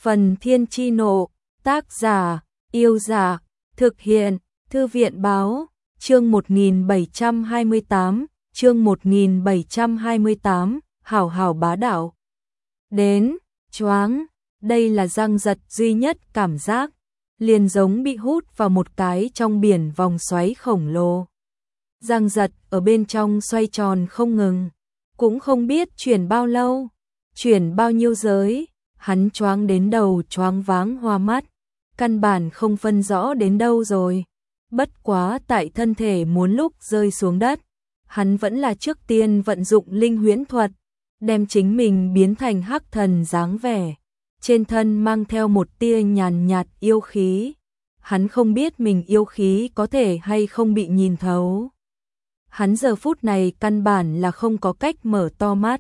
Phần Thiên Chi Nộ, tác giả, Yêu Giả, thực hiện, Thư viện Báo, chương 1728, chương 1728, hảo hảo bá đạo. Đến, choáng, đây là Giang Giật duy nhất cảm giác, liền giống bị hút vào một cái trong biển vòng xoáy khổng lồ. Giang Giật ở bên trong xoay tròn không ngừng, cũng không biết chuyển bao lâu, chuyển bao nhiêu giới, hắn choáng đến đầu choáng váng hoa mắt, căn bản không phân rõ đến đâu rồi. Bất quá tại thân thể muốn lúc rơi xuống đất, hắn vẫn là trước tiên vận dụng linh huyễn thuật, đem chính mình biến thành hắc thần dáng vẻ, trên thân mang theo một tia nhàn nhạt yêu khí. Hắn không biết mình yêu khí có thể hay không bị nhìn thấu. Hắn giờ phút này căn bản là không có cách mở to mắt,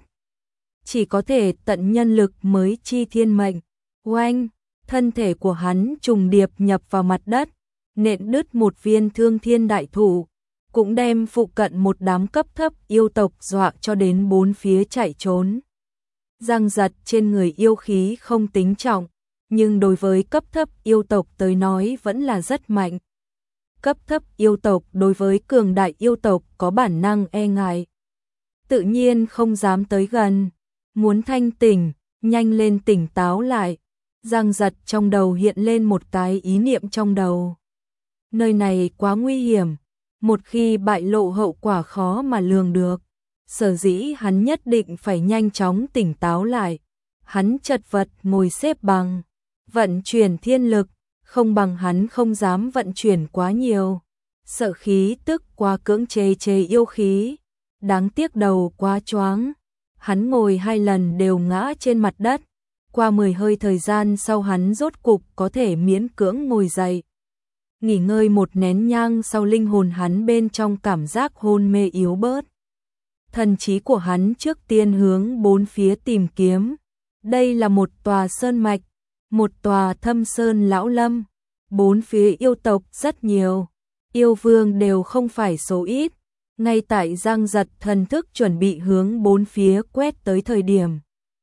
chỉ có thể tận nhân lực mới chi thiên mệnh. Oanh, thân thể của hắn trùng điệp nhập vào mặt đất, nện đứt một viên thương thiên đại thụ, cũng đem phụ cận một đám cấp thấp yêu tộc dọa cho đến bốn phía chạy trốn. Giang Giật trên người yêu khí không tính trọng, nhưng đối với cấp thấp yêu tộc tới nói vẫn là rất mạnh. Cấp thấp yêu tộc đối với cường đại yêu tộc có bản năng e ngại, tự nhiên không dám tới gần. Muốn thanh tỉnh, nhanh lên tỉnh táo lại. Giang Giật trong đầu hiện lên một cái ý niệm trong đầu. Nơi này quá nguy hiểm, một khi bại lộ hậu quả khó mà lường được. Sở dĩ hắn nhất định phải nhanh chóng tỉnh táo lại. Hắn chật vật ngồi xếp bằng, vận chuyển thiên lực, không bằng hắn không dám vận chuyển quá nhiều. Sợ khí tức quá cưỡng chế yêu khí, đáng tiếc đầu quá choáng. Hắn ngồi 2 lần đều ngã trên mặt đất, qua 10 hơi thời gian sau hắn rốt cục có thể miễn cưỡng ngồi dậy. Nghỉ ngơi một nén nhang sau linh hồn hắn bên trong cảm giác hôn mê yếu bớt. Thần trí của hắn trước tiên hướng bốn phía tìm kiếm. Đây là một tòa sơn mạch, một tòa thâm sơn lão lâm. Bốn phía yêu tộc rất nhiều, yêu vương đều không phải số ít. Ngay tại Giang Giật thần thức chuẩn bị hướng bốn phía quét tới thời điểm,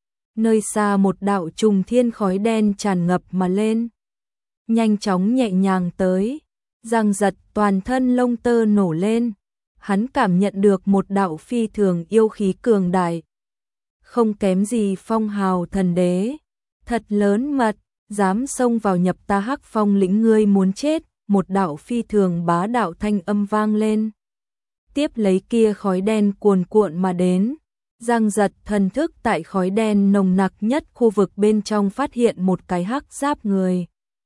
nơi xa một đạo trùng thiên khói đen tràn ngập mà lên, nhanh chóng nhẹ nhàng tới. Giang Giật toàn thân lông tơ nổ lên, hắn cảm nhận được một đạo phi thường yêu khí cường đại, không kém gì phong hào thần đế. Thật lớn mật, dám xông vào nhập ta Hắc Phong lĩnh, ngươi muốn chết. Một đạo phi thường bá đạo thanh âm vang lên. Tiếp lấy kia khói đen cuồn cuộn mà đến. Giang Giật thần thức tại khói đen nồng nặc nhất khu vực bên trong phát hiện một cái hắc giáp người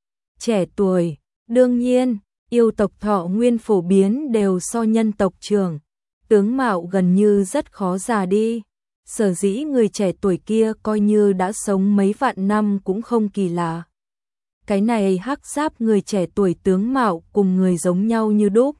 trẻ tuổi. Đương nhiên, yêu tộc thọ nguyên phổ biến đều so nhân tộc trưởng, tướng mạo gần như rất khó già đi. Sở dĩ người trẻ tuổi kia coi như đã sống mấy vạn năm cũng không kỳ lạ. Cái này hắc giáp người trẻ tuổi tướng mạo cùng người giống nhau như đúc.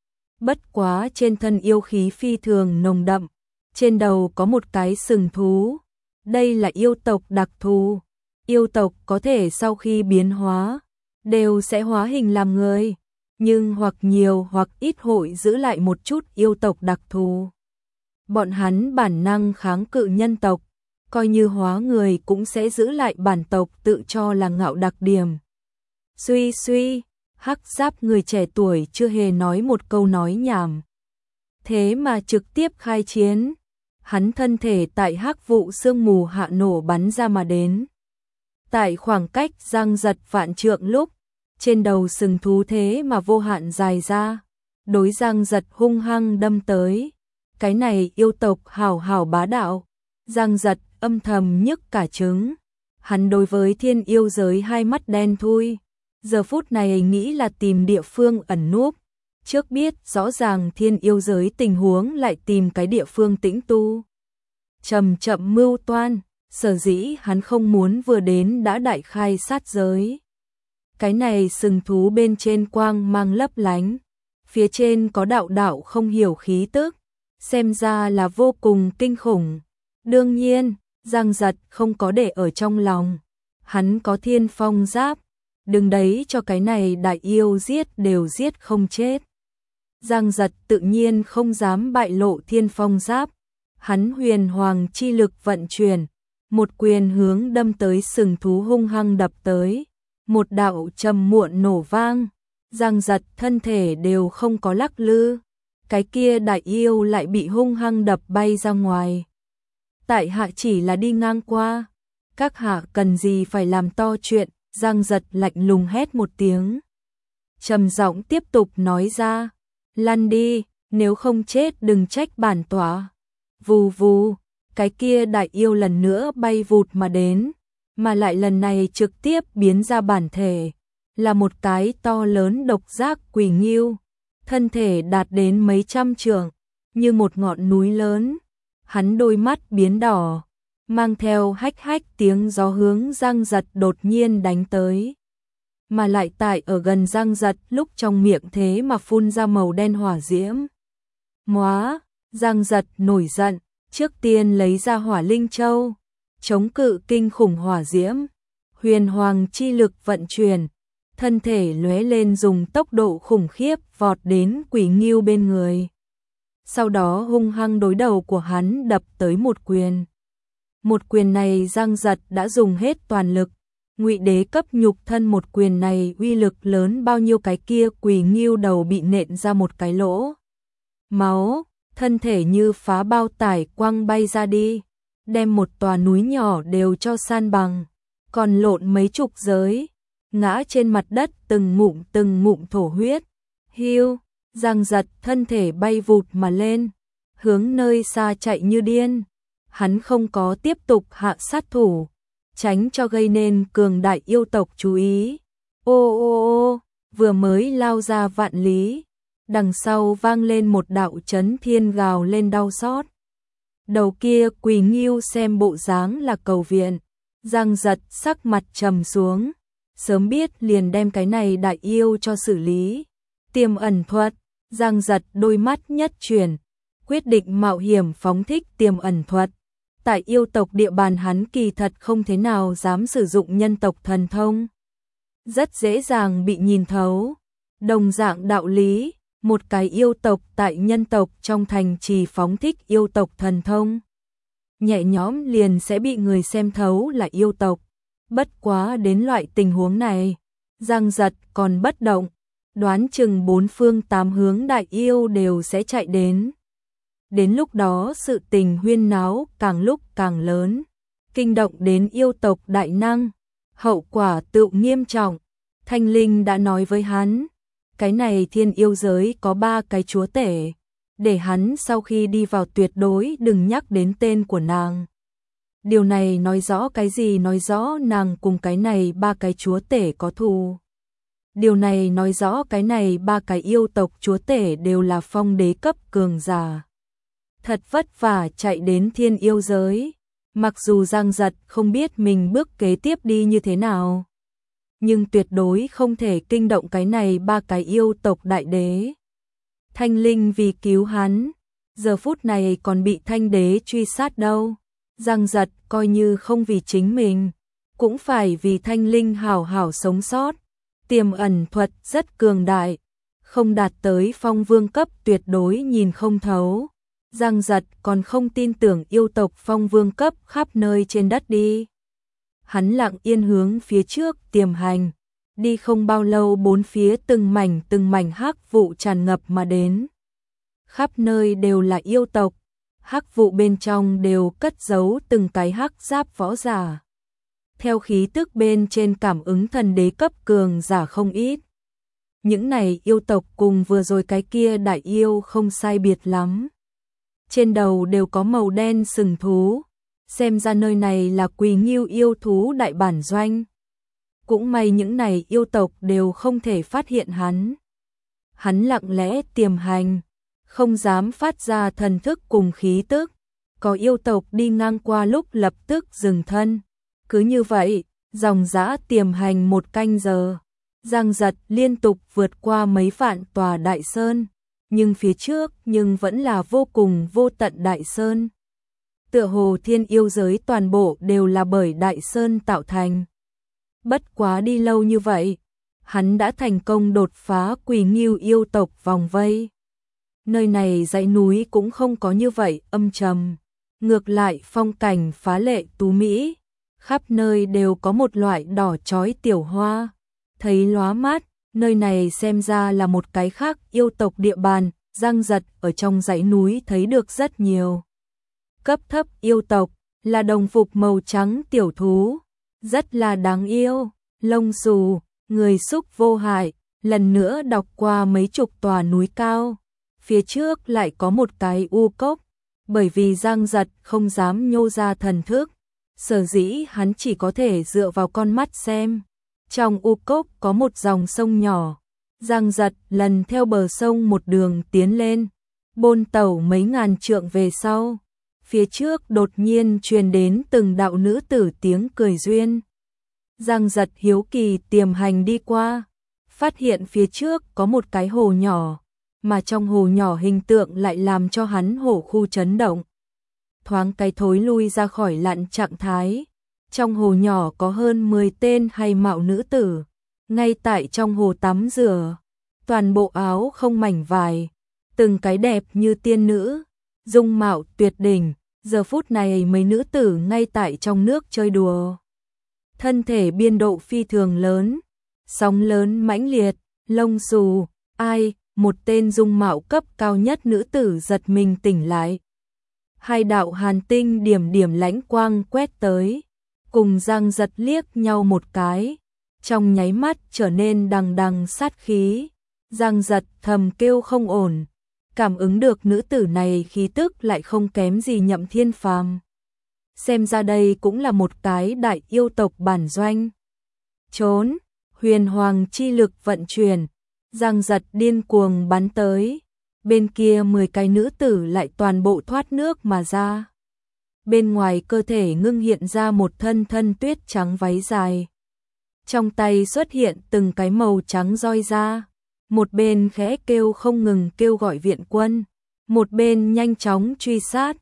Bất quá trên thân yêu khí phi thường nồng đậm, trên đầu có một cái sừng thú. Đây là yêu tộc đặc thù. Yêu tộc có thể sau khi biến hóa, đều sẽ hóa hình làm người, nhưng hoặc nhiều hoặc ít hội giữ lại một chút yêu tộc đặc thù. Bọn hắn bản năng kháng cự nhân tộc, coi như hóa người cũng sẽ giữ lại bản tộc tự cho là ngạo đặc điểm. Suy suy, hắc giáp người trẻ tuổi chưa hề nói một câu nói nhảm, thế mà trực tiếp khai chiến. Hắn thân thể tại hắc vụ sương mù hạ nổ bắn ra mà đến. Tại khoảng cách Giang Giật vạn trượng lúc, trên đầu sừng thú thế mà vô hạn dài ra, đối Giang Giật hung hăng đâm tới. Cái này yêu tộc hảo hảo bá đạo. Giang Giật âm thầm nhức cả trứng. Hắn đối với thiên yêu giới hai mắt đen thui, giờ phút này nghĩ là tìm địa phương ẩn núp. Trước biết rõ ràng thiên yêu giới tình huống lại tìm cái địa phương tĩnh tu. Chậm chậm mưu toan, sở dĩ hắn không muốn vừa đến đã đại khai sát giới. Cái này sừng thú bên trên quang mang lấp lánh, phía trên có đạo đạo không hiểu khí tức, xem ra là vô cùng kinh khủng. Đương nhiên, Giang Giật không có để ở trong lòng. Hắn có thiên phong giáp, đừng đấy cho cái này đại yêu giết đều giết không chết. Giang Giật tự nhiên không dám bại lộ thiên phong giáp. Hắn huyền hoàng chi lực vận chuyển, một quyền hướng đâm tới sừng thú hung hăng đập tới, một đạo trầm muộn nổ vang, giang giật thân thể đều không có lắc lư, cái kia đại yêu lại bị hung hăng đập bay ra ngoài. Tại hạ chỉ là đi ngang qua, các hạ cần gì phải làm to chuyện, giang giật lạnh lùng hét một tiếng. Trầm giọng tiếp tục nói ra, lăn đi, nếu không chết đừng trách bản tọa. Vù vù, cái kia đại yêu lần nữa bay vụt mà đến, mà lại lần này trực tiếp biến ra bản thể, là một cái to lớn độc giác quỷ nghiêu, thân thể đạt đến mấy trăm trượng, như một ngọn núi lớn. Hắn đôi mắt biến đỏ, mang theo hách hách tiếng gió hướng Giang Giật đột nhiên đánh tới. Mà lại tại ở gần Giang Giật lúc trong miệng thế mà phun ra màu đen hỏa diễm. Móa, Giang Giật nổi giận, trước tiên lấy ra hỏa linh châu, chống cự kinh khủng hỏa diễm. Huyền hoàng chi lực vận chuyển, thân thể lóe lên dùng tốc độ khủng khiếp vọt đến quỷ nghiêu bên người. Sau đó hung hăng đối đầu của hắn đập tới một quyền. Một quyền này Giang Giật đã dùng hết toàn lực, Ngụy đế cấp nhục thân một quyền này uy lực lớn bao nhiêu, cái kia quỷ nghiêu đầu bị nện ra một cái lỗ. Máu, thân thể như phá bao tải quăng bay ra đi, đem một tòa núi nhỏ đều cho san bằng, còn lộn mấy chục giới, ngã trên mặt đất từng ngụm thổ huyết. Hiu, Giang Giật thân thể bay vụt mà lên, hướng nơi xa chạy như điên. Hắn không có tiếp tục hạ sát thủ, tránh cho gây nên cường đại yêu tộc chú ý. Ô ô ô, vừa mới lao ra vạn lý, đằng sau vang lên một đạo chấn thiên gào lên đau xót. Đầu kia quỷ nghiêu xem bộ dáng là cầu viện, Giang Giật sắc mặt trầm xuống, sớm biết liền đem cái này đại yêu cho xử lý. Tiềm ẩn thuật, Giang Giật đôi mắt nhất chuyển, quyết định mạo hiểm phóng thích tiềm ẩn thuật. Tại yêu tộc địa bàn hắn kỳ thật không thế nào dám sử dụng nhân tộc thần thông, rất dễ dàng bị nhìn thấu. Đồng dạng đạo lý, một cái yêu tộc tại nhân tộc trong thành trì phóng thích yêu tộc thần thông, nhẹ nhõm liền sẽ bị người xem thấu là yêu tộc. Bất quá đến loại tình huống này, Giang Giật còn bất động, đoán chừng bốn phương tám hướng đại yêu đều sẽ chạy đến. Đến lúc đó sự tình huyên náo càng lúc càng lớn, kinh động đến yêu tộc đại năng, hậu quả tựu nghiêm trọng. Thanh Linh đã nói với hắn, cái này thiên yêu giới có 3 cái chúa tể, để hắn sau khi đi vào tuyệt đối đừng nhắc đến tên của nàng. Điều này nói rõ cái gì? Nói rõ nàng cùng cái này 3 cái chúa tể có thù. Điều này nói rõ cái này 3 cái yêu tộc chúa tể đều là phong đế cấp cường giả. Thật vất vả chạy đến thiên yêu giới, mặc dù Giang Giật không biết mình bước kế tiếp đi như thế nào, nhưng tuyệt đối không thể kinh động cái này 3 cái yêu tộc đại đế. Thanh Linh vì cứu hắn, giờ phút này còn bị Thanh đế truy sát đâu. Giang Giật coi như không vì chính mình, cũng phải vì Thanh Linh hảo hảo sống sót. Tiềm ẩn thuật rất cường đại, không đạt tới phong vương cấp tuyệt đối nhìn không thấu. Giang Giật còn không tin tưởng yêu tộc phong vương cấp khắp nơi trên đất đi. Hắn lặng yên hướng phía trước tiềm hành, đi không bao lâu bốn phía từng mảnh hắc vụ tràn ngập mà đến. Khắp nơi đều là yêu tộc, hắc vụ bên trong đều cất giấu từng cái hắc giáp võ giả. Theo khí tức bên trên cảm ứng thần đế cấp cường giả không ít. Những này yêu tộc cùng vừa rồi cái kia đại yêu không sai biệt lắm. Trên đầu đều có màu đen sừng thú, xem ra nơi này là Quỳ Nghiêu yêu thú đại bản doanh. Cũng may những này yêu tộc đều không thể phát hiện hắn. Hắn lặng lẽ tiềm hành, không dám phát ra thần thức cùng khí tức. Có yêu tộc đi ngang qua lúc lập tức dừng thân. Cứ như vậy, dòng dã tiềm hành 1 canh giờ. Giang Giật liên tục vượt qua mấy vạn tòa đại sơn, nhưng phía trước nhưng vẫn là vô cùng vô tận đại sơn. Tựa hồ thiên yêu giới toàn bộ đều là bởi đại sơn tạo thành. Bất quá đi lâu như vậy, hắn đã thành công đột phá Quỳ Nghiêu yêu tộc vòng vây. Nơi này dãy núi cũng không có như vậy âm trầm, ngược lại phong cảnh phá lệ tú mỹ, khắp nơi đều có một loại đỏ chói tiểu hoa, thấy lóa mắt, nơi này xem ra là một cái khác yêu tộc địa bàn, Giang Giật ở trong dãy núi thấy được rất nhiều. Cấp thấp yêu tộc, là đồng phục màu trắng tiểu thú, rất là đáng yêu, lông xù, người xúc vô hại, lần nữa đọc qua mấy chục tòa núi cao, phía trước lại có một cái u cốc, bởi vì Giang Giật không dám nhô ra thần thức, sở dĩ hắn chỉ có thể dựa vào con mắt xem. Trong u cốc có một dòng sông nhỏ, Giang Giật lần theo bờ sông một đường tiến lên, bôn tẩu mấy ngàn trượng về sau, phía trước đột nhiên truyền đến từng đạo nữ tử tiếng cười duyên. Giang Giật hiếu kỳ tiềm hành đi qua, phát hiện phía trước có một cái hồ nhỏ, mà trong hồ nhỏ hình tượng lại làm cho hắn hổ khu chấn động. Thoáng cái thối lui ra khỏi lặn trạng thái, trong hồ nhỏ có hơn 10 tên hay mạo nữ tử, ngay tại trong hồ tắm rửa, toàn bộ áo không mảnh vải, từng cái đẹp như tiên nữ, dung mạo tuyệt đỉnh, giờ phút này mấy nữ tử ngay tại trong nước chơi đùa. Thân thể biên độ phi thường lớn, sóng lớn mãnh liệt, lông xù, ai, một tên dung mạo cấp cao nhất nữ tử giật mình tỉnh lại. Hai đạo hàn tinh điểm điểm lãnh quang quét tới, cùng Giang Giật liếc nhau một cái, trong nháy mắt trở nên đằng đằng sát khí. Giang Giật thầm kêu không ổn, cảm ứng được nữ tử này khí tức lại không kém gì Nhậm Thiên Phàm. Xem ra đây cũng là một cái đại yêu tộc bản doanh. Trốn, huyền hoàng chi lực vận chuyển, Giang Giật điên cuồng bắn tới, bên kia 10 cái nữ tử lại toàn bộ thoát nước mà ra. Bên ngoài cơ thể ngưng hiện ra một thân thân tuyết trắng váy dài. Trong tay xuất hiện từng cái màu trắng roi ra, một bên khẽ kêu không ngừng kêu gọi viện quân, một bên nhanh chóng truy sát.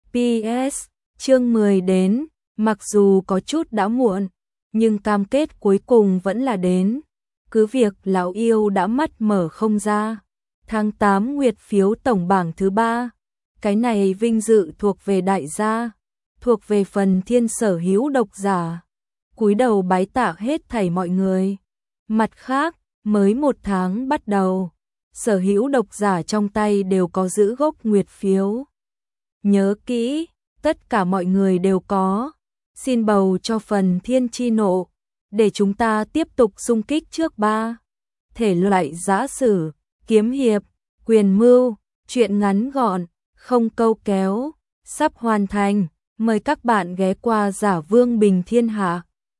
PS, chương 10 đến, mặc dù có chút đã muộn, nhưng cam kết cuối cùng vẫn là đến. Cứ việc lão yêu đã mắt mở không ra. Tháng 8 nguyệt phiếu tổng bảng thứ 3, cái này vinh dự thuộc về đại gia, thuộc về phần thiên sở hữu độc giả. Cúi đầu bái tạ hết thảy mọi người. Mặt khác, mới 1 tháng bắt đầu, sở hữu độc giả trong tay đều có giữ gốc nguyệt phiếu. Nhớ kỹ, tất cả mọi người đều có. Xin bầu cho phần thiên chi nộ, để chúng ta tiếp tục xung kích trước 3. Thể loại giã sử, kiếm hiệp, quyền mưu, truyện ngắn gọn, không câu kéo, sắp hoàn thành. Mời các bạn ghé qua Giả Vương Bình Thiên Hạ.